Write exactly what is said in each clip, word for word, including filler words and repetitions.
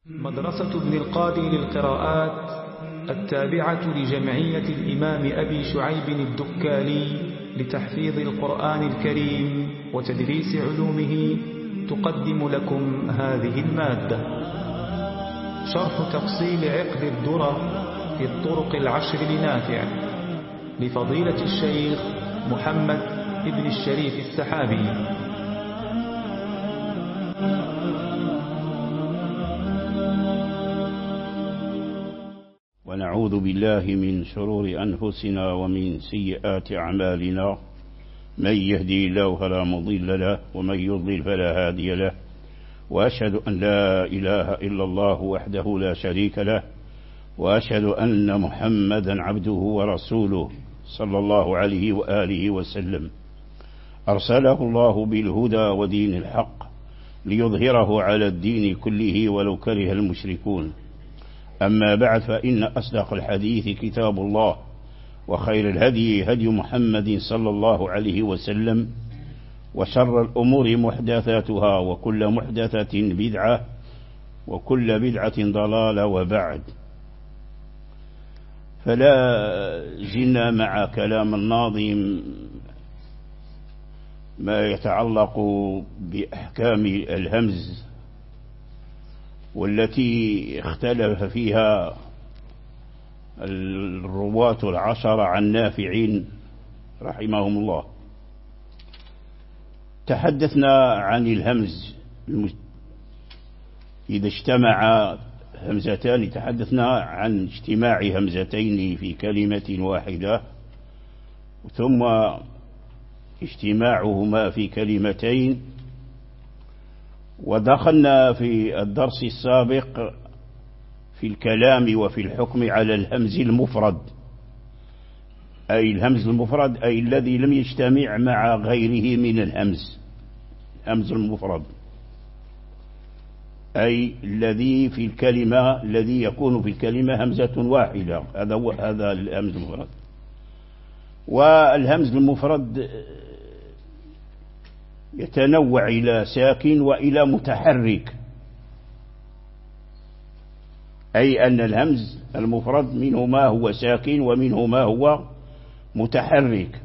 مدرسة ابن القادر للقراءات التابعة لجمعية الإمام أبي شعيب الدكالي لتحفيظ القرآن الكريم وتدريس علومه تقدم لكم هذه المادة. شرح تفصيل عقد الدرر في الطرق العشر لنافع لفضيلة الشيخ محمد ابن الشريف السحابي. ونعوذ بالله من شرور أنفسنا ومن سيئات أعمالنا، من يهدي الله فلا مضل له ومن يضلل فلا هادي له، وأشهد أن لا إله إلا الله وحده لا شريك له، وأشهد أن محمدا عبده ورسوله صلى الله عليه وآله وسلم، أرسله الله بالهدى ودين الحق ليظهره على الدين كله ولو كره المشركون. أما بعد، فإن أصدق الحديث كتاب الله، وخير الهدي هدي محمد صلى الله عليه وسلم، وشر الأمور محدثاتها، وكل محدثة بدعة، وكل بدعة ضلالة. وبعد، فلا زلنا مع كلام الناظم ما يتعلق بأحكام الهمز، والتي اختلف فيها الرواة العشرة عن نافع رحمهم الله. تحدثنا عن الهمز إذا اجتمع همزتان، تحدثنا عن اجتماع همزتين في كلمة واحدة، ثم اجتماعهما في كلمتين. ودخلنا في الدرس السابق في الكلام وفي الحكم على الهمز المفرد، أي الهمز المفرد أي الذي لم يجتمع مع غيره من الهمز. الهمز المفرد أي الذي في الكلمة الذي يكون في الكلمة همزة واحدة، هذا هو هذا الهمز المفرد. والهمز المفرد يتنوع إلى ساكن وإلى متحرك، أي أن الهمز المفرد منه ما هو ساكن ومنه ما هو متحرك.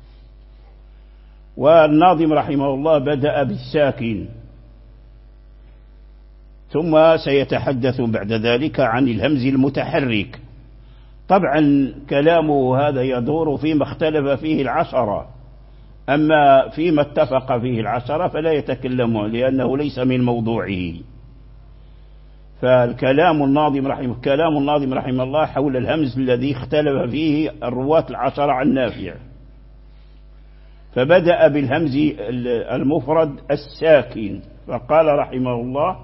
والناظم رحمه الله بدأ بالساكن، ثم سيتحدث بعد ذلك عن الهمز المتحرك. طبعا كلامه هذا يدور فيما اختلف فيه العشرة، أما فيما اتفق فيه العشرة فلا يتكلم لأنه ليس من موضوعه. فالكلام الناظم رحمه كلام الناظم رحمه الله حول الهمز الذي اختلف فيه الرواة العشرة عن نافع. فبدأ بالهمز المفرد الساكن، فقال رحمه الله: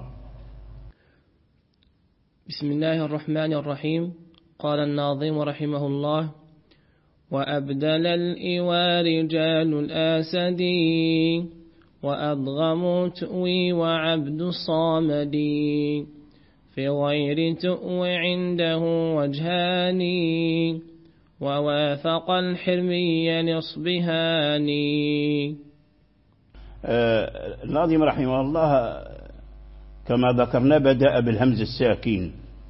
بسم الله الرحمن الرحيم. قال الناظم رحمه الله: وأبدل الإوى رجال الآسدي، وأضغموا تؤوي وعبد الصامدي، في غير تؤوي عنده وجهاني، ووافق الحرمي نصبهاني. آه الناظم رحمه الله كما ذكرنا بدأ بالهمز الساكن،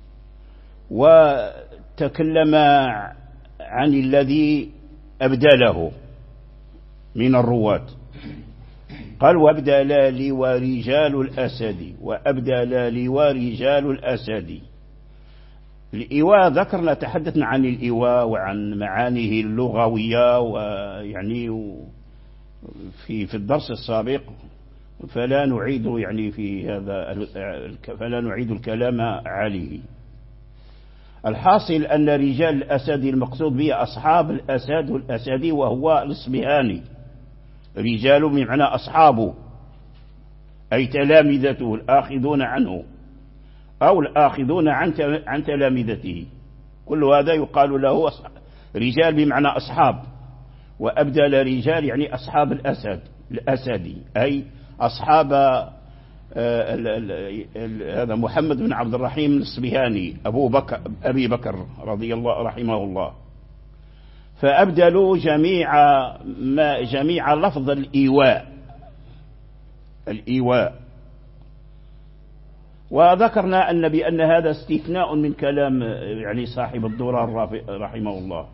وتكلم عن الذي أبدله من الرواة. قال: وأبدل لي ورجال الأسد، وأبدل لي ورجال الأسد. الإيواء ذكرنا، تحدثنا عن الإيواء وعن معانيه اللغوية، ويعني في في الدرس السابق، فلا نعيد يعني في هذا فلا نعيد الكلام عليه. الحاصل أن رجال الأسد المقصود به أصحاب الأسد والأسدي، وهو الإصبهاني. رجال بمعنى أصحابه، أي تلامذته الآخذون عنه، أو الآخذون عن عن تلامذته. كل هذا يقال له رجال بمعنى أصحاب. وأبدل رجال يعني أصحاب الأسد الأسدي، أي أصحاب هذا محمد بن عبد الرحيم الإصبهاني، أبو بكر أبي بكر رضي الله رحمه الله. فأبدلوا جميع ما جميع لفظ الإيواء الإيواء وذكرنا أن بأن هذا استثناء من كلام يعني صاحب الدرر رحمه الله.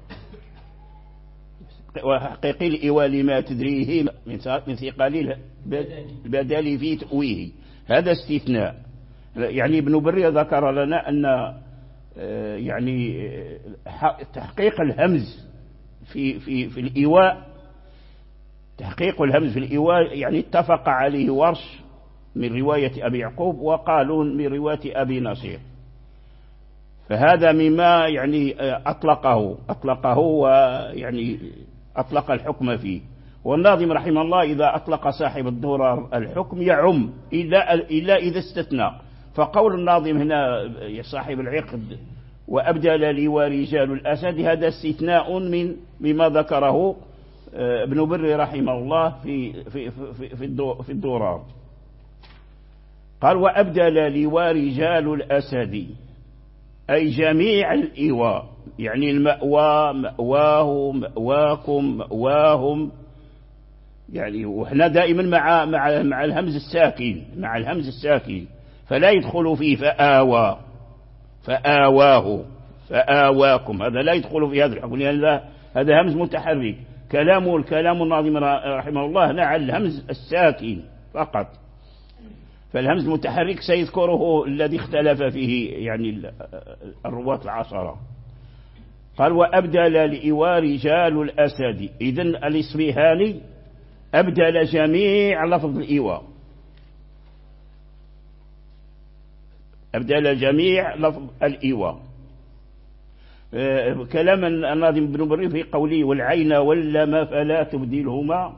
وحقيقي الإيواء لما تدريه من ثقل البدل في تأويه، هذا استثناء. يعني ابن بري ذكر لنا أن يعني تحقيق الهمز في في في الإيواء، تحقيق الهمز في الإيواء يعني اتفق عليه ورش من رواية أبي يعقوب وقالون من رواية أبي نصير، فهذا مما يعني أطلقه أطلقه ويعني أطلق الحكم فيه. والناظم رحمه الله إذا أطلق صاحب الدرر الحكم يعم إلا إلا إذا استثنى. فقول الناظم هنا صاحب العقد وأبدل لي ورجال الأسد هذا استثناء من مما ذكره ابن بري رحمه الله في في في في الدرر. قال وأبدل لي ورجال الأسد أي جميع الإيواء، يعني المأوى مأواه مأواكم مأواهم، يعني وإحنا دائما مع مع مع الهمز الساكن مع الهمز الساكن فلا يدخل فيه فآوى فآواه فآواكم، هذا لا يدخل في هذا الحكم لأن هذا همز متحرك. كلامه الكلام الناظم رحمه الله هنا على الهمز الساكن فقط، فالهمز المتحرك سيذكره الذي اختلف فيه يعني الرواة العشرة. قال وأبدل لإيواء رجال الأسد، إذن الإصبهاني أبدل جميع لفظ الإيواء، أبدل جميع لفظ الإيواء. كلام الناظم بن بري في قوله والعين واللم فلا تبدلهما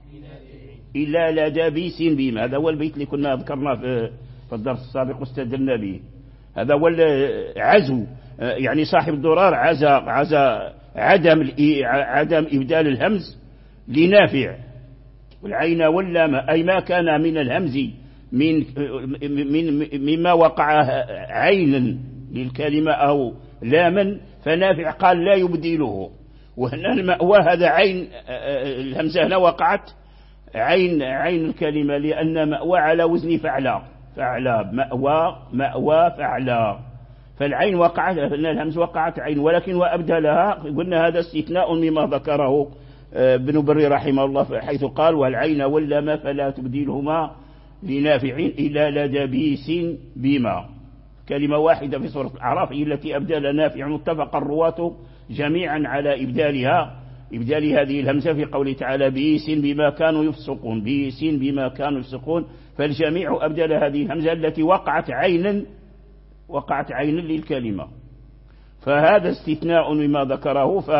إلا لدى بيس بما، هذا هو البيت اللي كنا ذكرناه في الدرس السابق واستدلنا به. هذا هو عزو، يعني صاحب الدرار عزى عزى عدم عدم إبدال الهمز لنافع. والعين واللام أي ما كان من الهمز من من مما وقع عينا للكلمة أو لاما، فنافع قال لا يبدله. وهنا المأوى هذا عين، الهمزة هنا وقعت عين عين الكلمة لأن مأوى على وزن فعلا فعلا مأوى مأوى فعلا، فالعين وقعت الهمز وقعت عين، ولكن وأبدلها قلنا هذا استثناء مما ذكره ابن بري رحمه الله حيث قال والعين واللم فلا تبدلهما لنافع إلا لدى بيس بما. كلمة واحدة في سورة الأعراف هي التي أبدل نافع، متفق الرواة جميعا على إبدالها إبدال هذه الهمزة في قوله تعالى بيس بما كانوا يفسقون بيس بما كانوا يفسقون، فالجميع أبدل هذه الهمزة التي وقعت عينا وقعت عينا للكلمة. فهذا استثناء مما ذكره. ف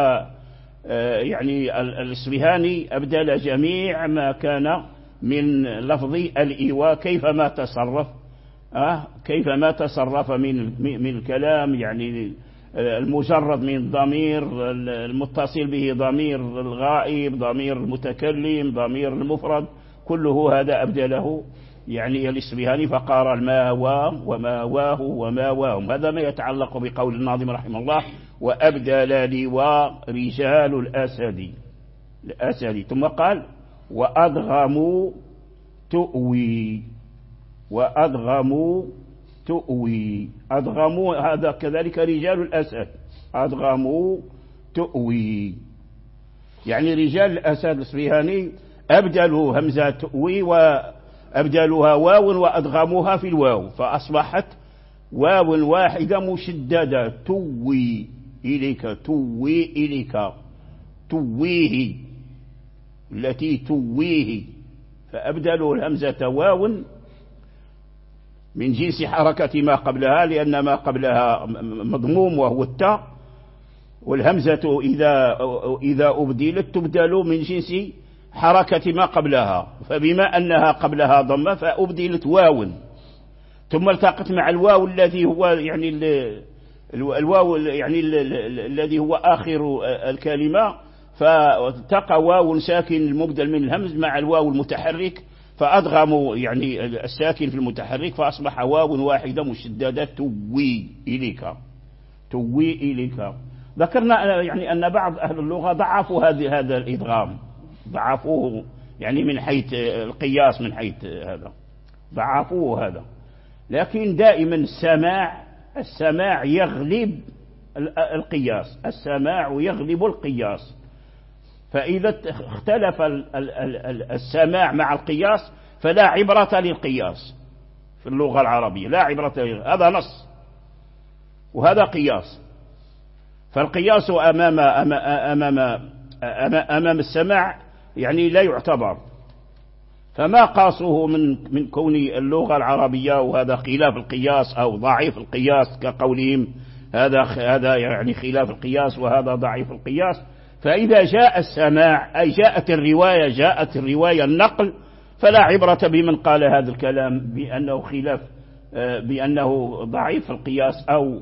يعني الإصبهاني أبدل جميع ما كان من لفظ الإيواء كيفما تصرف أه كيفما تصرف من من الكلام، يعني المجرد من الضمير المتصل به ضمير الغائب ضمير المتكلم ضمير المفرد كله هذا أبدله يعني الإصبهاني. فقال الماوى وماواه وماواهم، هذا ما يتعلق بقول الناظم رحمه الله وأبدل لواء رجال الأسد الأسد. ثم قال وأدغموا تؤوي وأدغموا تؤوي، أدغموا هذا كذلك رجال الأسد أدغموا تؤوي، يعني رجال الأسد الإصبهاني أبدلوا همزة تؤوي وأبدلوها واو وأدغموها في الواو فأصبحت واو واحدة مشددة توي إليك توي إليك تويه التي تويه، فأبدلوا الهمزة واو من جنس حركة ما قبلها لأن ما قبلها مضموم وهو التاء، والهمزة إذا إذا أبدلت تبدل من جنس حركة ما قبلها، فبما أنها قبلها ضمة فأبدلت واو ثم التقت مع الواو الذي هو يعني الواو يعني الذي هو آخر الكلمة، فالتقى واو ساكن المبدل من الهمز مع الواو المتحرك فأدغموا يعني الساكن في المتحرك فأصبح واو واحدة مشددة توي إليك توي إليك. ذكرنا يعني أن بعض أهل اللغة ضعفوا هذا هذا الإدغام، ضعفوه يعني من حيث القياس، من حيث هذا ضعفوه هذا، لكن دائما السماع السماع يغلب القياس، السماع يغلب القياس. فإذا اختلف السماع مع القياس فلا عبرة للقياس في اللغة العربية، لا عبرة للقياس. هذا نص وهذا قياس، فالقياس أمام أمام أمام السماع يعني لا يعتبر. فما قاسوه من من كون اللغة العربية وهذا خلاف القياس أو ضعيف القياس كقولهم هذا هذا يعني خلاف القياس وهذا ضعيف القياس. فإذا جاء السماع أي جاءت الرواية جاءت الرواية النقل فلا عبرة بمن قال هذا الكلام بأنه خلاف بأنه ضعيف القياس أو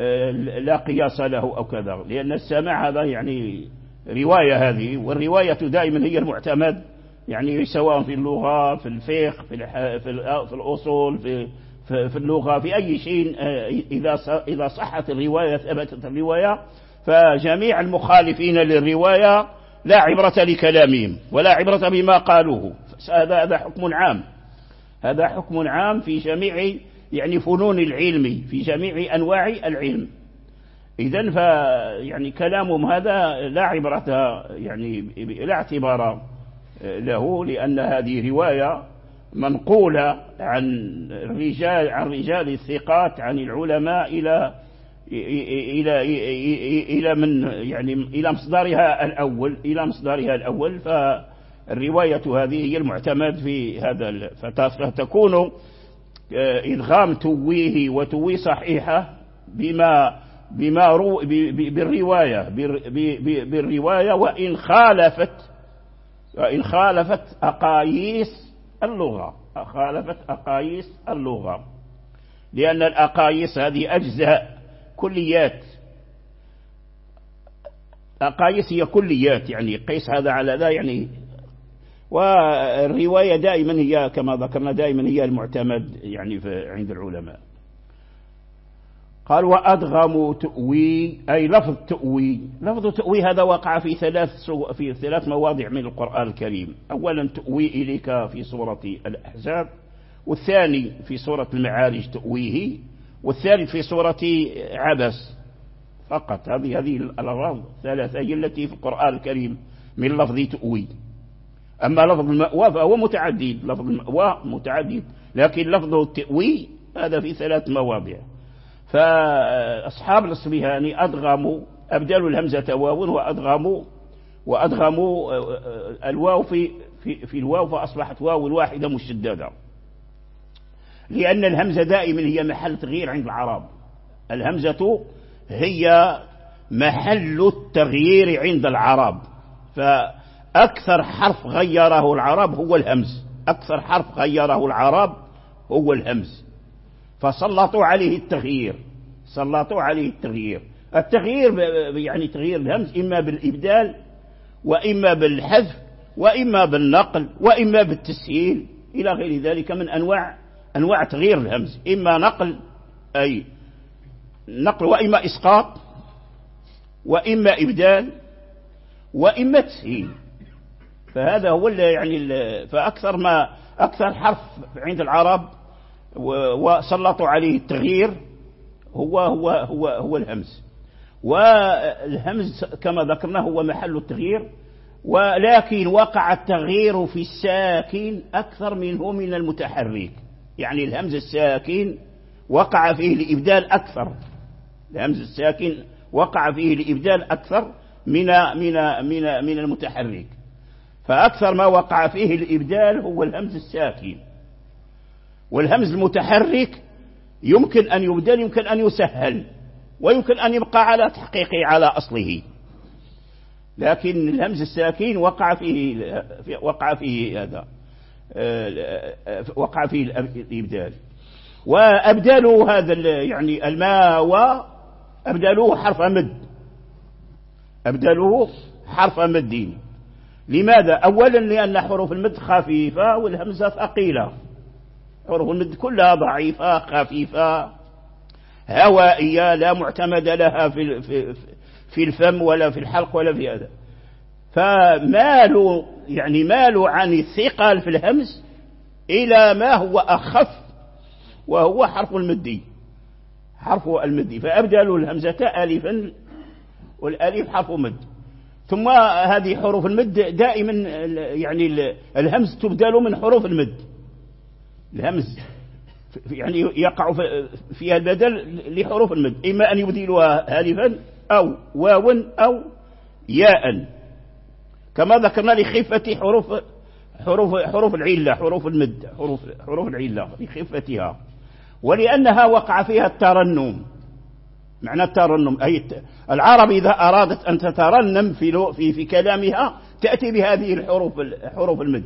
لا قياس له أو كذا، لأن السماع هذا يعني رواية هذه، والرواية دائما هي المعتمد يعني سواء في اللغة في الفقه في في الأصول في في اللغة في أي شيء، إذا إذا صحت الرواية ثبتت الرواية فجميع المخالفين للرواية لا عبرة لكلامهم ولا عبرة بما قالوه. هذا هذا حكم عام، هذا حكم عام في جميع يعني فنون العلم في جميع أنواع العلم. إذن فيعني كلامهم هذا لا عبرة يعني لا اعتبار له، لأن هذه رواية منقولة عن الرجال عن رجال الثقات عن العلماء إلى إلى إلى من يعني إلى مصدرها الأول إلى مصدرها الأول. فالرواية هذه هي المعتمد في هذا، فتكون إدغام تويه وتوي صحيحة بما بما رو بالرواية بالرواية وإن خالفت وإن خالفت أقاييس اللغة خالفت أقاييس اللغة، لأن الأقاييس هذه أجزاء كليات، أقاييس هي كليات يعني قيس هذا على ذا يعني. والرواية دائما هي كما ذكرنا دائما هي المعتمد يعني عند العلماء. قال وأدغم تؤوي أي لفظ تؤوي. لفظ تؤوي هذا وقع في ثلاث في ثلاث مواضع من القرآن الكريم. أولا تؤوي إليك في سورة الأحزاب، والثاني في سورة المعارج تؤويه، والثالث في سورة عبس فقط. هذه هذه الألفاظ الثلاثة هي التي في القرآن الكريم من لفظ تؤوي. أما لفظ المأوى فهو متعدد، لفظ المأوى متعدد، لكن لفظ التؤوي هذا في ثلاث مواضع. فأصحاب الأصبهاني أدغموا أبدلوا الهمزة واو وأدغموا وأدغموا الواو في في في الواو فأصبحت واو الواحدة مشددة، لأن الهمزة دائما هي محل تغيير عند العرب. الهمزة هي محل التغيير عند العرب، فأكثر حرف غيره العرب هو الهمز، أكثر حرف غيره العرب هو الهمز، فسلطوا عليه التغيير سلطوا عليه التغيير التغيير يعني تغيير الهمز إما بالإبدال وإما بالحذف وإما بالنقل وإما بالتسهيل إلى غير ذلك من أنواع أنواع تغيير الهمز، إما نقل أي نقل وإما إسقاط وإما إبدال وإما تسهيل. فهذا هو يعني فأكثر ما أكثر حرف عند العرب وسلطوا عليه التغيير هو هو هو هو الهمز. والهمز كما ذكرنا هو محل التغيير، ولكن وقع التغيير في الساكن أكثر منه من المتحرك. يعني الهمز الساكن وقع فيه الإبدال أكثر، الهمز الساكن وقع فيه الإبدال أكثر من من من من المتحرك. فأكثر ما وقع فيه الإبدال هو الهمز الساكن، والهمز المتحرك يمكن أن يبدل يمكن أن يسهل ويمكن أن يبقى على تحقيقه على أصله، لكن الهمز الساكن وقع فيه وقع فيه هذا وقع فيه الإبدال. وأبدلوا هذا يعني الماء أبدلوه حرف مد، أبدلوه حرف مد. لماذا؟ أولا لأن حروف المد خفيفة والهمزة ثقيلة، حروف المد كلها ضعيفة خفيفة هوائية لا معتمد لها في في الفم ولا في الحلق ولا في هذا. فمالوا يعني مالوا عن الثقل في الهمز إلى ما هو أخف وهو حرف المدي، حرف المدي، فأبدلوا الهمزة ألفا والألف حرف مد. ثم هذه حروف المد دائما يعني الهمز تبدل من حروف المد، الهمز يعني يقع فيها البدل لحروف المد، إما أن يبدلها ألفا أو واو أو ياء، كما ذكرنا لخفة حروف حروف حروف العلة، حروف المد، حروف حروف العلة لخفتها، ولأنها وقع فيها الترنم. معنى الترنم أي العرب إذا أرادت أن تترنم في في في كلامها تأتي بهذه الحروف، حروف المد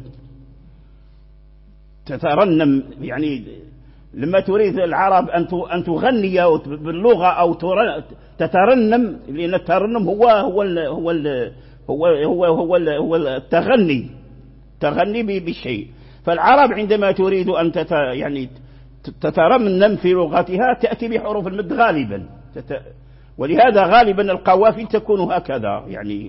تترنم. يعني لما تريد العرب أن أن تغني باللغة أو تترنم، لأن الترنم هو هو ال هو ال هو هو هو, ال هو التغني، تغني بالشيء. فالعرب عندما تريد أن تت يعني تترنم في لغتها تأتي بحروف المد غالبا، ولهذا غالبا القوافي تكون هكذا، يعني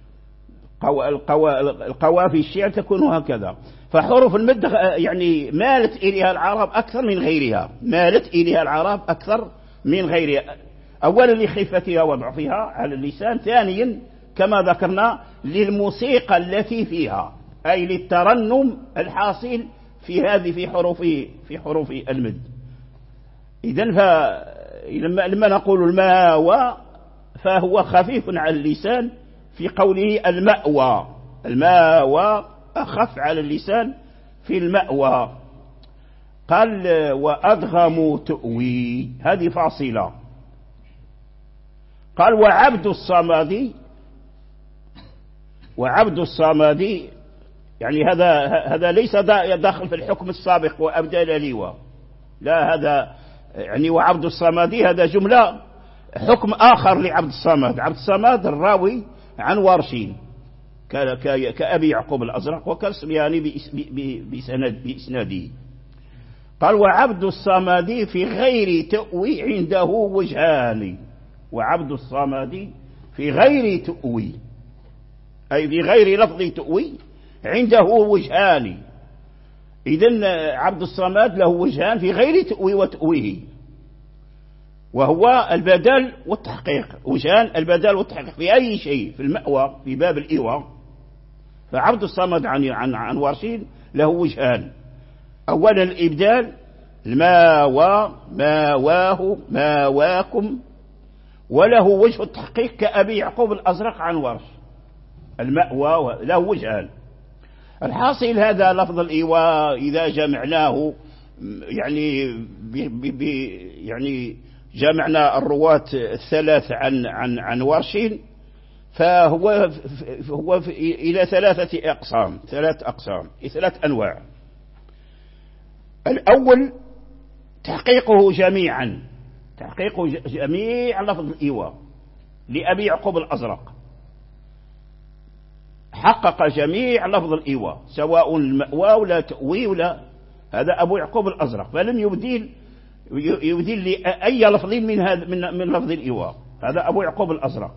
القوافي الشعر تكون هكذا. فحروف المد يعني مالت إليها العرب أكثر من غيرها، مالت إليها العرب أكثر من غيرها، أولا لخفتها وضعفها على اللسان، ثانيا كما ذكرنا للموسيقى التي فيها، أي للترنم الحاصل في هذه في حروف في حروف المد. إذن فلما لما نقول الماوى فهو خفيف على اللسان في قوله المأوى، الماوى أخف على اللسان في المأوى. قال وأدغم تؤوي، هذه فاصلة. قال وعبد الصمد، وعبد الصمد يعني هذا هذا ليس داخل في الحكم السابق وأبدل ليوا، لا، هذا يعني وعبد الصمد هذا جملة حكم آخر لعبد الصمد. عبد الصمد الراوي عن ورشين كأبي يعقوب الأزرق وكالسمياني بسند بإسناده. قال وعبد الصمد في غير تؤوي عنده وجهان، وعبد الصمد في غير تؤوي أي في غير لفظ تؤوي عنده وجهان. إذن عبد الصمد له وجهان في غير تؤوي وتؤويه، وهو البدل والتحقيق، وجهان البدل والتحقيق في أي شيء، في المأوى في باب الإيواء. فعبد الصمد عن عن عن ورشين له وجهان، أولا الإبدال، الماوى ماواه ماواكم، وله وجه التحقيق كأبي يعقوب الأزرق عن ورش، المأوى له وجهان. الحاصل هذا لفظ الإيواء إذا جمعناه يعني بي بي يعني جمعنا الرواة الثلاث عن عن عن ورشين، فهو هو إلى ثلاثة أقسام، ثلاث أقسام ثلاث أنواع. الأول تحقيقه جميعا، تحقيق جميع لفظ الإيواء لأبي يعقوب الأزرق، حقق جميع لفظ الإيواء سواء المأوى ولا تأوي ولا، هذا أبو يعقوب الأزرق، فلم يبدل يبدل لي أي لفظ من هذا من من لفظ الإيواء، هذا أبو يعقوب الأزرق.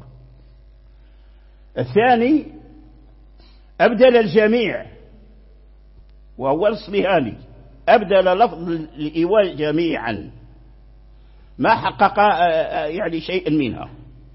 الثاني أبدل الجميع وهو الصبيهاني، أبدل لفظ الإيواء جميعا ما حقق يعني شيء منها.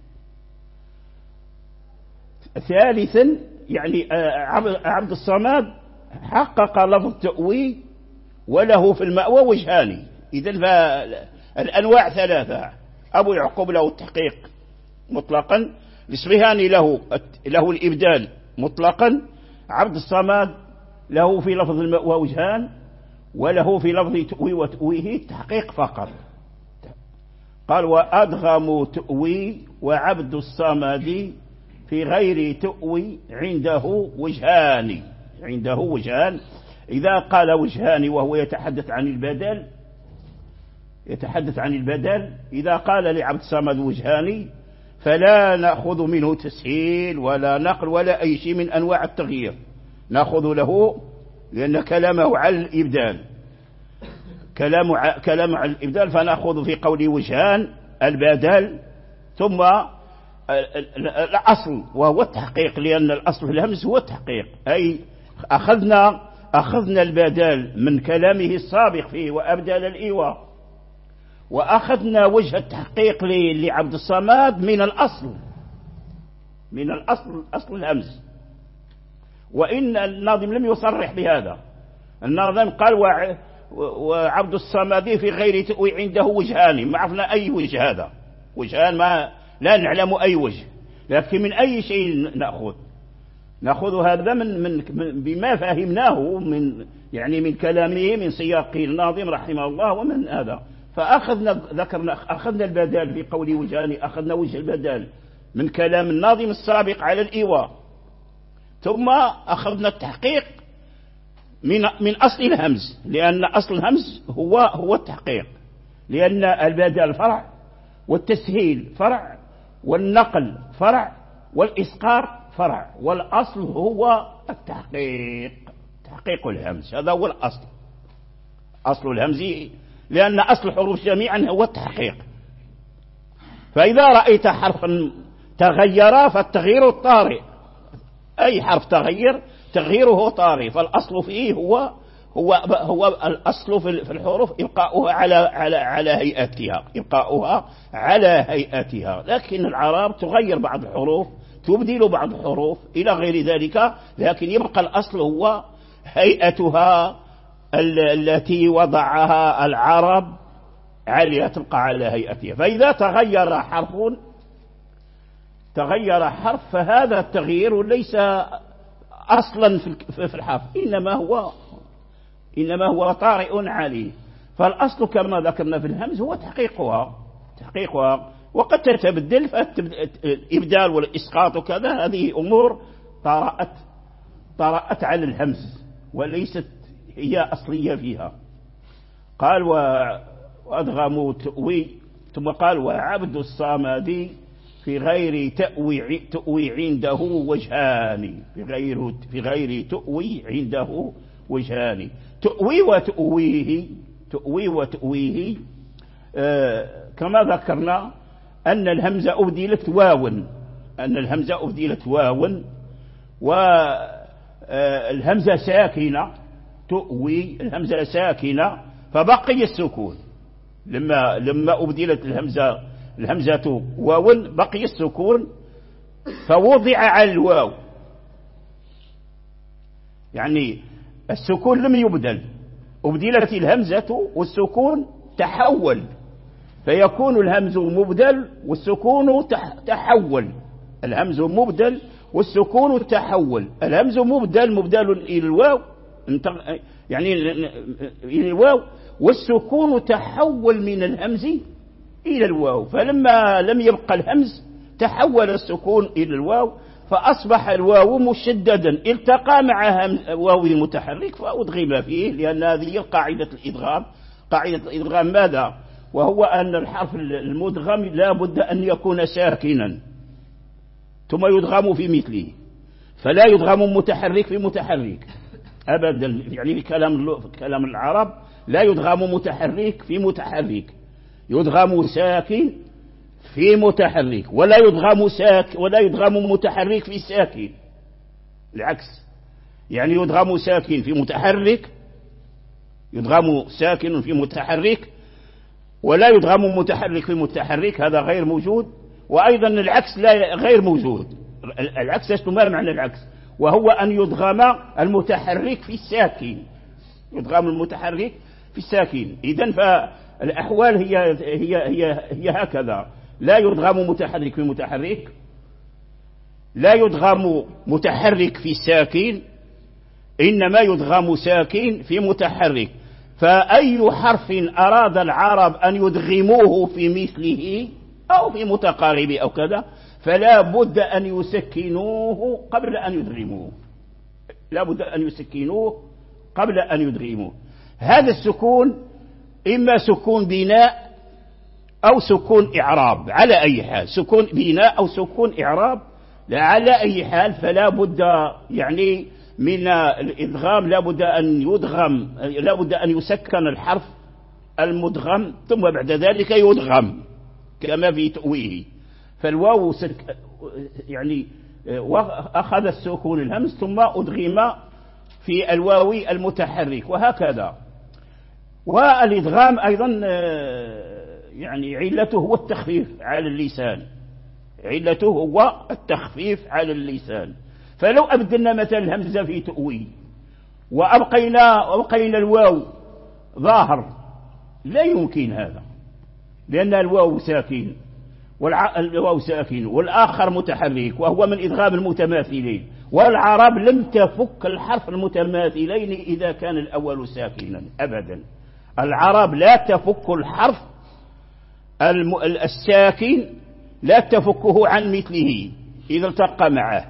ثالثا يعني عبد الصمد حقق لفظ التأوي وله في المأوى وجهان. إذن فالأنواع ثلاثة، أبو يعقوب له التحقيق مطلقا، الإصبهاني له له الإبدال مطلقا، عبد الصمد له في لفظ المأوى وجهان وله في لفظ تؤوي وتؤويه التحقيق فقط. قال وأدغم تؤوي وعبد الصمد في غير تؤوي عنده وجهان، عنده وجهان. إذا قال وجهان وهو يتحدث عن البدل، يتحدث عن البدل، إذا قال لعبد الصمد وجهان فلا نأخذ منه تسهيل ولا نقل ولا أي شيء من أنواع التغيير، نأخذ له لأن كلامه على الإبدال، كلامه كلام على الإبدال، فنأخذ في قول وجهان البدل، ثم الأصل وهو التحقيق، لأن الأصل في الهمز هو التحقيق، أي أخذنا أخذنا البدل من كلامه السابق فيه وأبدل الإيواء، وأخذنا وجه التحقيق لعبد الصمد من الأصل من الأصل أصل الهمز، وإن الناظم لم يصرح بهذا. الناظم قال وعبد الصمد في غير تأوي عنده وجهان، ما عرفنا أي وجه هذا، وجهان ما لا نعلم أي وجه، لكن من أي شيء نأخذ نأخذ هذا من, من بما فهمناه من يعني من كلامه من سياق الناظم رحمه الله ومن هذا. فأخذنا ذكرنا أخذنا البدال في قول وجهان، أخذنا وجه البدال من كلام الناظم السابق على الإيواء، ثم أخذنا التحقيق من من أصل الهمز، لأن أصل الهمز هو هو التحقيق، لأن البدال فرع والتسهيل فرع والنقل فرع والإسقاط فرع، والأصل هو التحقيق، تحقيق الهمز، هذا هو الأصل، أصل الهمز، لأن أصل الحروف جميعا هو التحقيق. فإذا رأيت حرفا تغير فالتغيير الطارئ، أي حرف تغير تغييره طارئ، فالأصل فيه هو هو هو الأصل في الحروف إبقاؤها على على على هيئتها، إبقاؤها على هيئتها، لكن العرب تغير بعض الحروف، تبدل بعض الحروف إلى غير ذلك، لكن يبقى الأصل هو هيئتها التي وضعها العرب عليها، تبقى على هيئتها. فإذا تغير حرف تغير حرف فهذا التغيير ليس أصلا في الحرف، إنما هو إنما هو طارئ عليه. فالأصل كما ذكرنا في الهمز هو تحقيقها تحقيقها وقد تتبدل، فالإبدال والإسقاط وكذا هذه أمور طرأت طرأت على الهمز وليست هي أصلية فيها. قال وأدغموا تأوي، ثم قال وعبد الصمد في غير تأوي تأوي عنده وجهان، في غير في غير تأوي عنده وجهان، تأوي وتأويه تأوي وتأويه آه كما ذكرنا أن الهمزة أبدلت واو، أن الهمزة أبدلت واو، والهمزة ساكنة تؤوي، الهمزة ساكنة فبقي السكون، لما لما أبدلت الهمزة الهمزة واو بقي السكون فوضع على الواو، يعني السكون لم يبدل، أبدلت الهمزة والسكون تحول، فيكون الهمز مبدل والسكون تحول، الهمز مبدل والسكون تحول، الهمز مبدل مبدل إلى الواو يعني إلى الواو، والسكون تحول من الهمز إلى الواو، فلما لم يبقى الهمز تحول السكون إلى الواو، فأصبح الواو مشددا التقى مع واو المتحرك فأدغم فيه، لأن هذه قاعدة الإدغام. قاعدة الإدغام ماذا؟ وهو أن الحرف المدغم لا بد أن يكون ساكنا ثم يدغم في مثله، فلا يدغم متحرك في متحرك أبدا، يعني في كلام كلام العرب لا يدغم متحرك في متحرك، يدغم ساكن في متحرك، ولا يدغم ساك ولا يدغم متحرك في ساكن، العكس، يعني يدغم ساكن في متحرك، يدغم ساكن في متحرك، ولا يدغم متحرك في متحرك، هذا غير موجود. وأيضا العكس لا غير موجود، العكس يشمل معنى العكس، وهو أن يدغم المتحرك في الساكن، يدغم المتحرك في الساكن. إذن فالأحوال هي هي هي هي هكذا، لا يدغم متحرك في متحرك، لا يدغم متحرك في ساكن، إنما يدغم ساكن في متحرك. فأي حرف أراد العرب أن يدغموه في مثله أو في متقارب أو كذا فلا بد أن يسكنوه قبل أن يدغموه، لا بد أن يسكنوه قبل أن يدغموه. هذا السكون إما سكون بناء أو سكون إعراب، على أي حال سكون بناء أو سكون إعراب، على أي حال فلا بد يعني من الإدغام، لا بد أن يدغم، لا بد أن يسكن الحرف المدغم ثم بعد ذلك يدغم كما في تأويه. فالواو سك يعني أخذ السكون الهمز ثم أدغم في الواو المتحرك، وهكذا. والإدغام أيضا يعني علته هو التخفيف على اللسان، علته هو التخفيف على اللسان. فلو أبدلنا مثلا الهمزة في تؤوي وأبقينا وأبقينا الواو ظاهر لا يمكن هذا، لأن الواو ساكن والواو ساكن والآخر متحرك وهو من إدغام المتماثلين، والعرب لم تفك الحرف المتماثلين إذا كان الأول ساكنا أبدا. العرب لا تفك الحرف الساكن، لا تفكه عن مثله إذا التقى معه.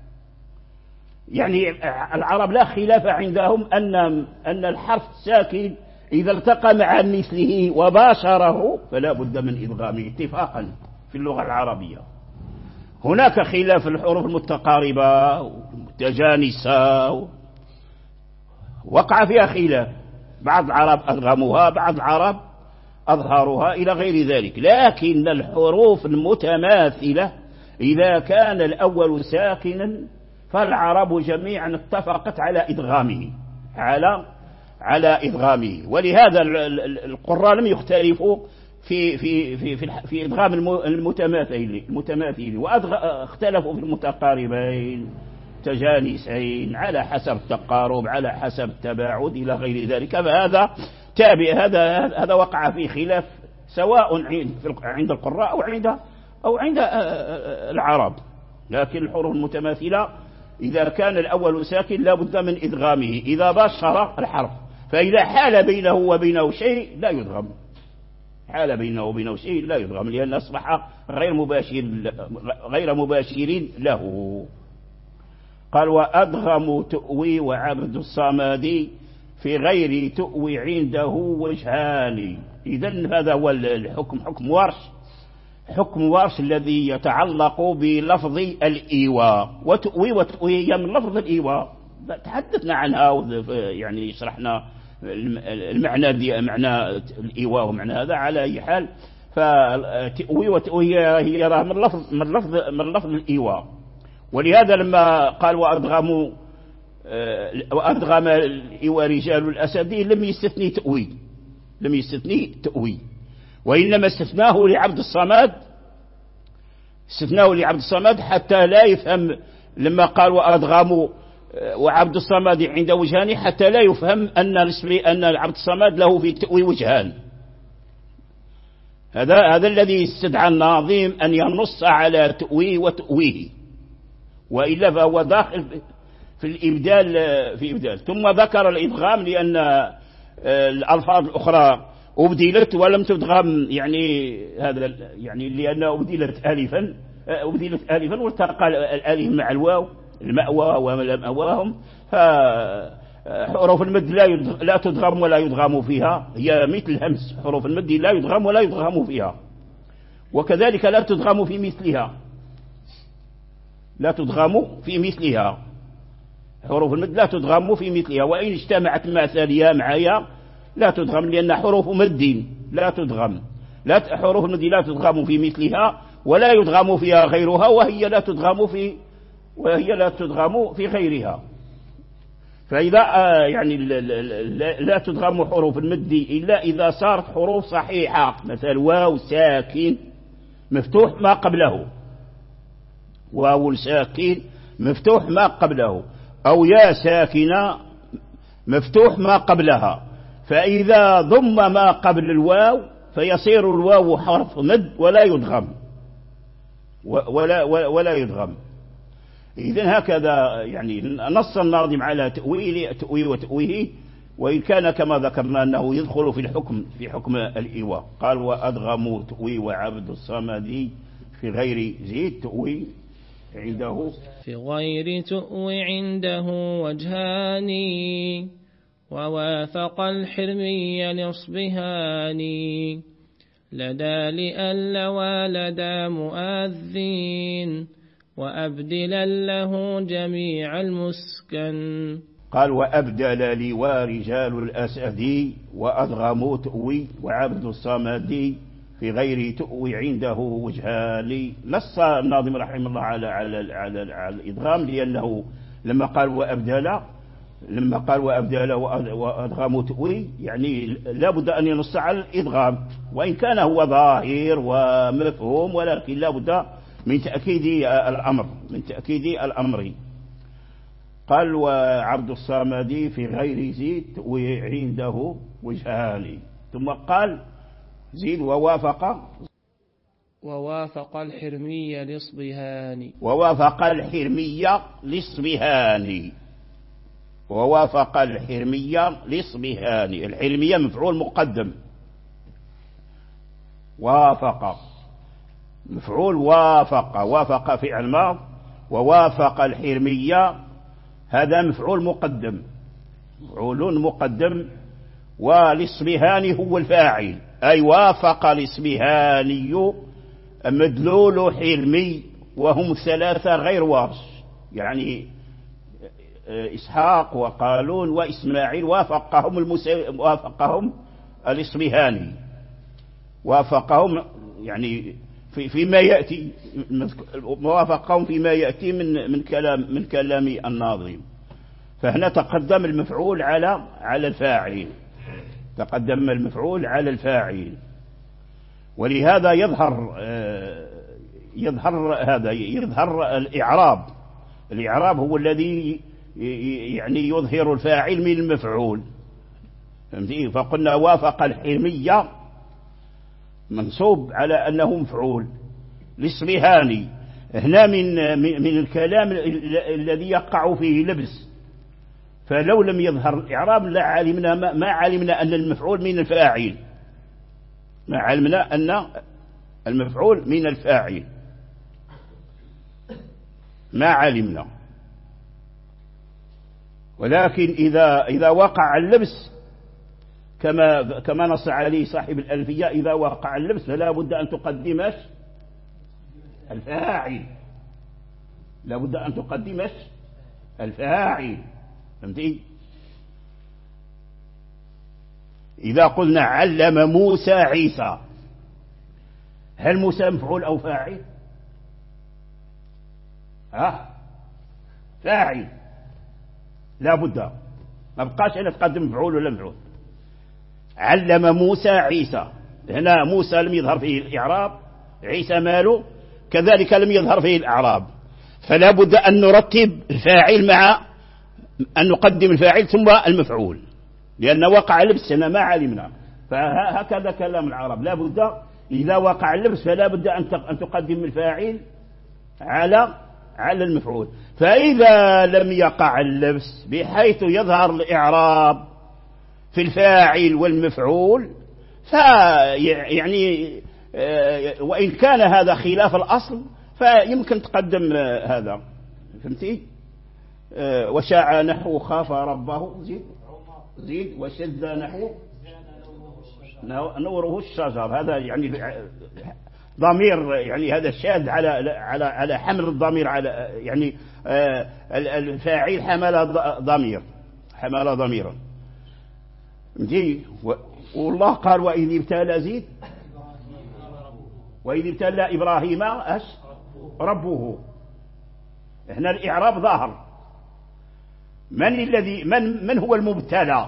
يعني العرب لا خلاف عندهم أن أن الحرف الساكن إذا التقى مع مثله وباشره فلا بد من إدغامه اتفاقا في اللغة العربية. هناك خلاف الحروف المتقاربة والمتجانسة وقع فيها خلاف، بعض العرب أدغموها بعض العرب أظهروها إلى غير ذلك. لكن الحروف المتماثلة إذا كان الأول ساكنا فالعرب جميعا اتفقت على إدغامه على على إدغامه. ولهذا القراء لم يختلفوا في في في في, في إدغام المتماثلين المتماثلين واختلفوا في المتقاربين تجانسين على حسب التقارب على حسب التباعد إلى غير ذلك. فهذا تابع هذا هذا وقع في خلاف سواء عند القراء أو عند أو عند العرب. لكن الحروف المتماثلة إذا كان الأول ساكن لا بد من إدغامه إذا باشر الحرف، فإذا حال بينه وبينه شيء لا يدغم، حال بينه وبينه شيء لا يدغم لأن أصبح غير مباشر غير مباشرين له. قال وأدغم تؤوي وعبد الصمد في غير تؤوي عنده وجهان. إذن هذا هو الحكم، حكم ورش، حكم ورش الذي يتعلق بلفظ الإيواء. وتؤوي وتؤوي هي من لفظ الإيواء تحدثنا عنها يعني شرحنا المعنى دي معنى الإيواء ومعنى هذا. على أي حال فتؤوي وتؤوي هي من لفظ من لفظ من لفظ الإيواء. ولهذا لما قال وأدغموا وأدغم الإيواء رجال الأسدي لم يستثني تؤوي، لم يستثني تؤوي، وإنما استثناه لعبد الصمد، استثناه لعبد الصمد حتى لا يفهم لما قال وأدغموا وعبد الصمد عند وجهان حتى لا يفهم أن أن عبد الصمد له في التؤوي وجهان. هذا هذا الذي استدعى الناظم أن ينص على تؤويه وتؤويه، وإلا فهو داخل في الإبدال في إبدال. ثم ذكر الإدغام لأن الألفاظ الأخرى أبدلت ولم تدغم، يعني هذا يعني لأنها أبدلت ألفا أبدلت ألفا والتقى الألف مع الواو المأوى ومأواهم، فحروف المد لا لا تدغم ولا يدغم فيها، هي مثل الهمس، حروف المد لا يدغم ولا يدغم فيها، وكذلك لا تدغم في مثلها، لا تدغم في مثلها، حروف المد لا تدغم في مثلها، وإن اجتمعت مع ثانية معايا لا تدغم لأن حروف مد لا تدغم، لا حروف المد لا تدغم في مثلها ولا يدغم فيها غيرها، وهي لا تدغم في وهي لا تدغم في غيرها. فإذا يعني لا تدغم حروف المد إلا إذا صارت حروف صحيحة، مثل واو ساكن مفتوح ما قبله، واو ساكن مفتوح ما قبله، أو يا ساكنة مفتوح ما قبلها، فإذا ضم ما قبل الواو فيصير الواو حرف مد ولا يدغم ولا ولا يدغم. إذن هكذا يعني نص الناظم على تأويل تأويل وتأويه، وإن كان كما ذكرنا أنه يدخل في الحكم في حكم الإيواء. قال وأدغموا تأوي وعبد الصمد في غير زيد تأوي عنده في غير تؤوي عنده وجهان، ووافق الحرمي لإصبهان، لدى لأل ولدى مؤذين، وأبدلا له جميع المسكن. قال وأبدل لي ورجال الأسد وأدغموا تؤوي وعبد الصمد في غير تؤوي عنده وجهان. نص الناظم رحمه الله على على على, على الإدغام، لأنه لما قال وأبدل لما قال وأبدل وأدغام تؤوي يعني لا بد أن ينص على الإدغام، وإن كان هو ظاهر ومفهوم، ولكن لا بد من تأكيد الأمر من تأكيد الأمر. قال وعبد الصمد في غير زيد تؤوي عنده وجهان. ثم قال زيد ووافق ووافق الحرمي لإصبهاني ووافق الحرمي لإصبهاني ووافق الحرمي لإصبهاني. الحرمية مفعول مقدم، وافق مفعول وافق، وافق فعل ماض، ووافق الحرمية هذا مفعول مقدم، مفعول مقدم. والإصبهاني هو الفاعل، أي وافق الإصبهاني مدلول حرمي، وهم ثلاثة غير وارث، يعني إسحاق وقالون وإسماعيل وافقهم المسا... وافقهم الإصبهاني، وافقهم يعني في فيما يأتي، وافقهم فيما يأتي من من كلام من كلام الناظم. فهنا تقدم المفعول على على الفاعل، تقدم المفعول على الفاعل، ولهذا يظهر يظهر هذا يظهر الإعراب. الإعراب هو الذي يعني يظهر الفاعل من المفعول. فقلنا وافق الحرمية منصوب على أنه مفعول. الإصبهاني هنا من من الكلام الذي يقع فيه لبس، فلو لم يظهر الإعراب لا علمنا ما علمنا أن المفعول من الفاعل، ما علمنا أن المفعول من الفاعل، ما علمنا. ولكن إذا إذا وقع اللبس كما كما نص عليه صاحب الألفية، إذا وقع اللبس فلا بد أن تقدمش الفاعل، لا بد أن تقدمش الفاعل. فهمتي؟ إذا قلنا علم موسى عيسى، هل موسى مفعول أو فاعل؟ ها فاعل، لا بد، ما بقاش أنا تقدم مفعول ولا مفعول. علم موسى عيسى، هنا موسى لم يظهر فيه الإعراب، عيسى ماله كذلك لم يظهر فيه الإعراب، فلا بد أن نرتب الفاعل مع أن نقدم الفاعل ثم المفعول، لأن وقع اللبس هنا ما علمنا. فهكذا كلام العرب، لا بد إذا وقع اللبس فلا بد أن تقدم الفاعل على على المفعول. فإذا لم يقع اللبس بحيث يظهر الإعراب في الفاعل والمفعول، فيعني وإن كان هذا خلاف الأصل فيمكن تقدم هذا. فهمتي؟ وشاع نحو خاف ربه، زيد زيد وشذ نحو نوره الشجر، هذا يعني ضمير، يعني هذا شاذ على على على حمل الضمير، على يعني الفاعل حمل ضمير، حمل ضميرا. والله قال وإذ ابتلى زيد وإذ ابتلى إبراهيم أش ربه. هنا الإعراب ظاهر. من الذي من من هو المبتلى؟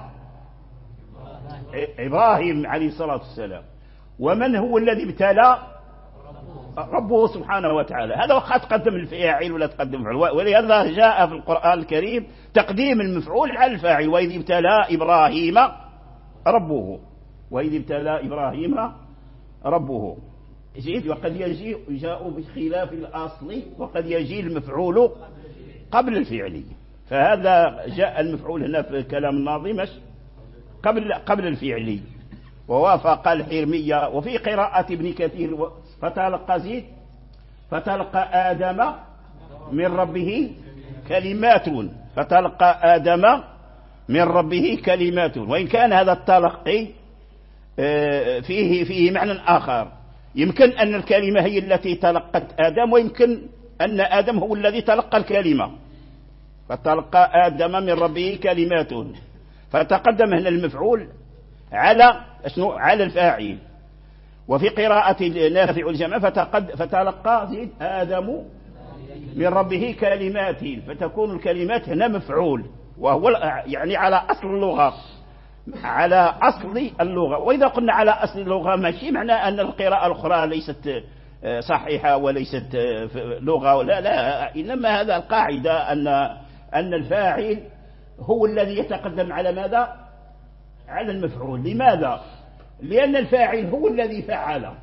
إبراهيم عليه الصلاة والسلام. ومن هو الذي ابتلى؟ ربه سبحانه وتعالى. هذا وقد تقدم الفاعل ولا تقدم الفعل، ولهذا جاء في القرآن الكريم تقديم المفعول على الفاعل. وإذ ابتلى إبراهيم ربه، وإذ ابتلى إبراهيم ربه. جيد. وقد يجي جاء بخلاف الأصل، وقد يجي المفعول قبل الفعل. فهذا جاء المفعول هنا في كلام الناظم قبل قبل الفعل. ووافق الحرمية. وفي قراءة ابن كثير فتلقى زيد فتلقى آدم من ربه كلمات، فتلقى آدم من ربه كلمات. وإن كان هذا التلقي فيه فيه معنى آخر، يمكن أن الكلمة هي التي تلقت آدم، ويمكن أن آدم هو الذي تلقى الكلمة. فتلقى آدم من ربه كلمات، فتقدم هنا المفعول على شنو؟ على الفاعل. وفي قراءة نافع الجمع فتلقى زيد آدم من ربه كلمات، فتكون الكلمات هنا مفعول، وهو يعني على أصل اللغة، على أصل اللغة. وإذا قلنا على أصل اللغة ماشي معنى أن القراءة الأخرى ليست صحيحة وليست لغة، لا لا، إنما هذا القاعدة أن أن الفاعل هو الذي يتقدم على ماذا؟ على المفعول. لماذا؟ لأن الفاعل هو الذي فعل،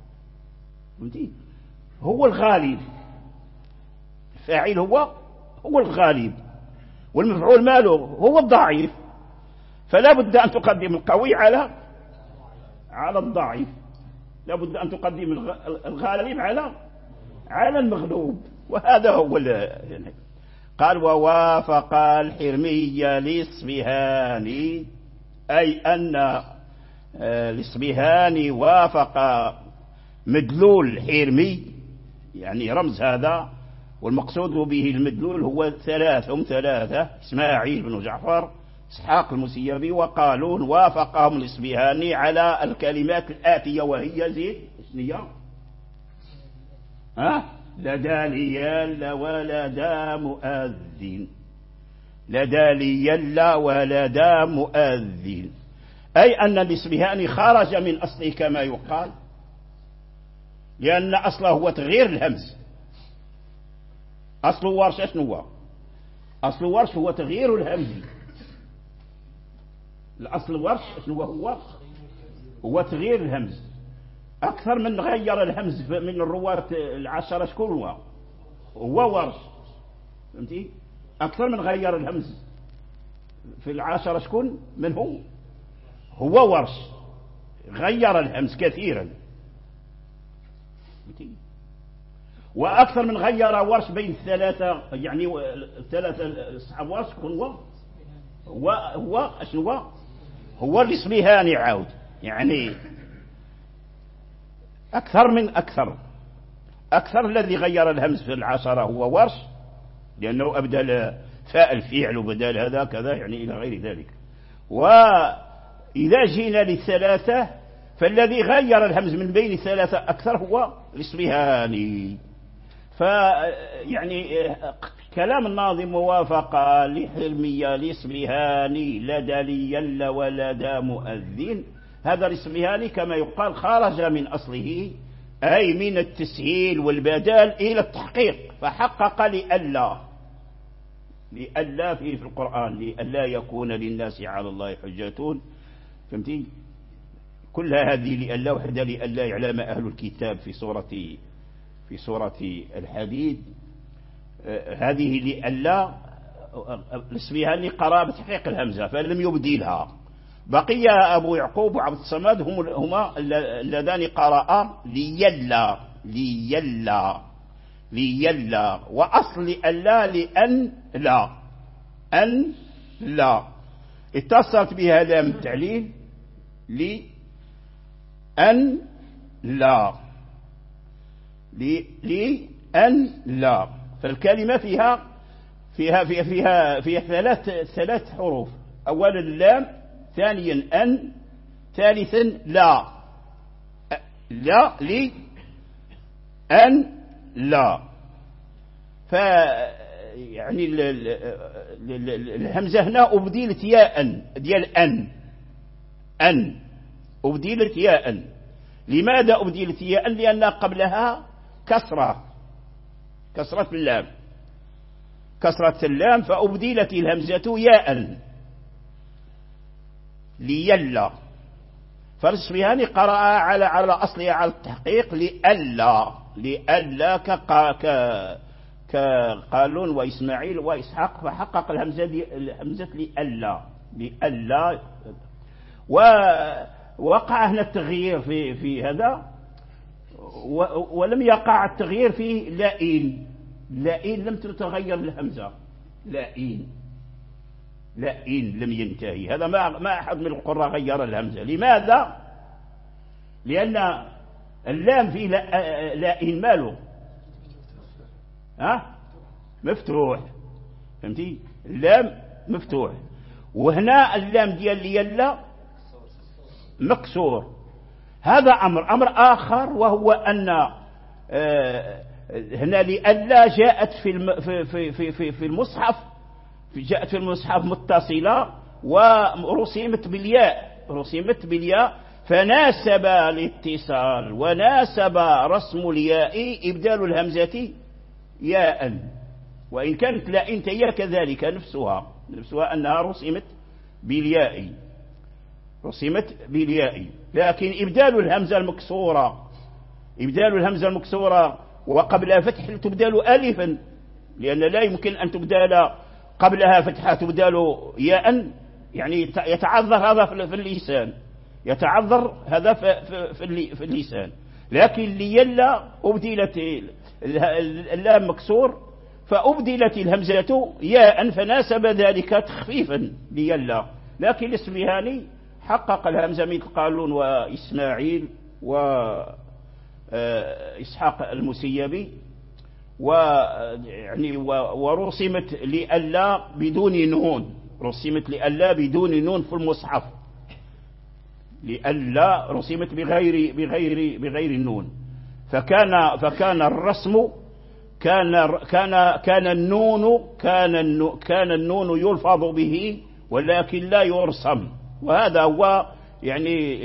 هو الغالب. الفاعل هو هو الغالب، والمفعول ماله؟ هو الضعيف. فلا بد أن تقدم القوي على على الضعيف، لا بد أن تقدم الغالب على على المغلوب. وهذا هو يعني. قال ووافق الحرمي الإصبهاني، أي أن الإصبهاني وافق مدلول الحرمي، يعني رمز هذا، والمقصود به المدلول هو ثلاثة هم ثلاثة: إسماعيل بن جعفر، إسحاق المسيبي، وقالون. وافقهم الإصبهاني على الكلمات الآتية، وهي زيد شنية؟ ها؟ لدى ليال ولدى مؤذن، لدى ليال ولدى مؤذن، أي أن الإصبهاني خرج من أصله كما يقال، لأن أصله هو تغيير الهمز. أصل ورش شنو هو؟ أصل ورش هو تغيير الهمز. الأصل ورش شنو هو؟ هو تغيير الهمز. أكثر من غير الهمز من الرواة العشرة شكون هو؟ هو ورش. فهمتي؟ أكثر من غير الهمز في العشرة شكون؟ من هو؟ هو ورش، غير الهمز كثيرا. فهمتي؟ وأكثر من غير ورش بين الثلاثة، يعني الثلاثة أصحاب ورش شكون هو؟ هو هو شنو هو؟ هو الإصبهاني عاود، يعني أكثر من أكثر أكثر الذي غير الهمز في العشرة هو ورش، لأنه أبدل فاء الفعل وبدل هذا كذا، يعني إلى غير ذلك. وإذا جينا للثلاثة فالذي غير الهمز من بين الثلاثة أكثر هو الإصبهاني. فيعني كلام الناظم موافق لحرمي الإصبهاني لدى ليل ولدى مؤذن، هذا الإصبهاني كما يقال خرج من أصله، أي من التسهيل والبدل إلى التحقيق، فحقق لألا لألا في, في القرآن لألا يكون للناس على الله حجة. فهمتي؟ كل هذه لألا وحده، لألا يعلم أهل الكتاب في سورة في سورة الحديد. هذه لألا الإصبهاني قرأ بتحقيق الهمزة فلم يبدلها. بقي أبو يعقوب وعبد الصمد هم هما اللذان قرأ ليلا ليلا ليلا، وأصل لألا لأن لا أن لا، اتصلت بها لام التعليل لأن لا لأن لا. فالكلمة فيها فيها فيها فيها, فيها ثلاث ثلاث حروف: أولا اللام، ثانيا أن، ثالثا لا. لا لي أن لا. ف يعني الهمزة هنا أبدلت ياء ديال أن أن أبدلت ياء. لماذا أبدلت ياء؟ لأن قبلها كسرة كسرة اللام كسرة اللام فأبدلت الهمزة ياء ليلا. فالإصبهاني قرأ على على أصلها على التحقيق لألا لألا كقالون وإسماعيل وإسحاق، فحقق الهمزة الهمزة لألا لألا. ووقع هنا التغيير في في هذا، ولم يقع التغيير في لائن. لائن لم تتغير الهمزة، لائن لائن لم ينتهي. هذا ما ما أحد من القراء غير الهمزة. لماذا؟ لأن اللام في لائن ماله ها مفتوح. فهمتي؟ اللام مفتوح، وهنا اللام ديال ليلا مكسور. هذا أمر أمر آخر، وهو أن هنا لألا جاءت في في في في في المصحف جاءت في المصحف متصلة ورسمت بالياء، رسمت بالياء، فناسب الاتصال وناسب رسم الياء إبدال الهمزة ياء، وإن كانت لا انتهي كذلك نفسها نفسها أنها رسمت بالياء، رسمت بالياء، لكن إبدال الهمزة المكسورة إبدال الهمزة المكسورة وقبلها فتح تبدل ألفا، لأن لا يمكن أن تبدل قبلها فتحة تبدل ياء، يعني يتعذر هذا في اللسان، يتعذر هذا في اللسان. لكن ليلا أبدلت اللام مكسور فأبدلت الهمزة ياء فناسب ذلك تخفيفا ليلا. لكن الإصبهاني حقق الهمزة مثل قالون وإسماعيل وإسحاق المسيبي، ويعني ورسمت لألا بدون نون، رسمت لألا بدون نون في المصحف، لألا رسمت بغير بغير بغير النون، فكان فكان الرسم كان كان كان النون كان النون كان النون يلفظ به ولكن لا يرسم، وهذا هو يعني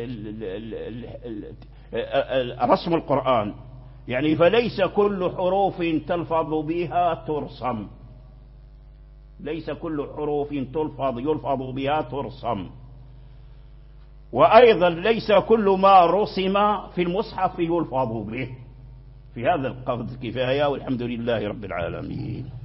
رسم القرآن، يعني فليس كل حروف تلفظ بها ترسم، ليس كل حروف تلفظ يلفظ بها ترسم، وأيضا ليس كل ما رسم في المصحف يلفظ به. في هذا القدر كفاية، والحمد لله رب العالمين.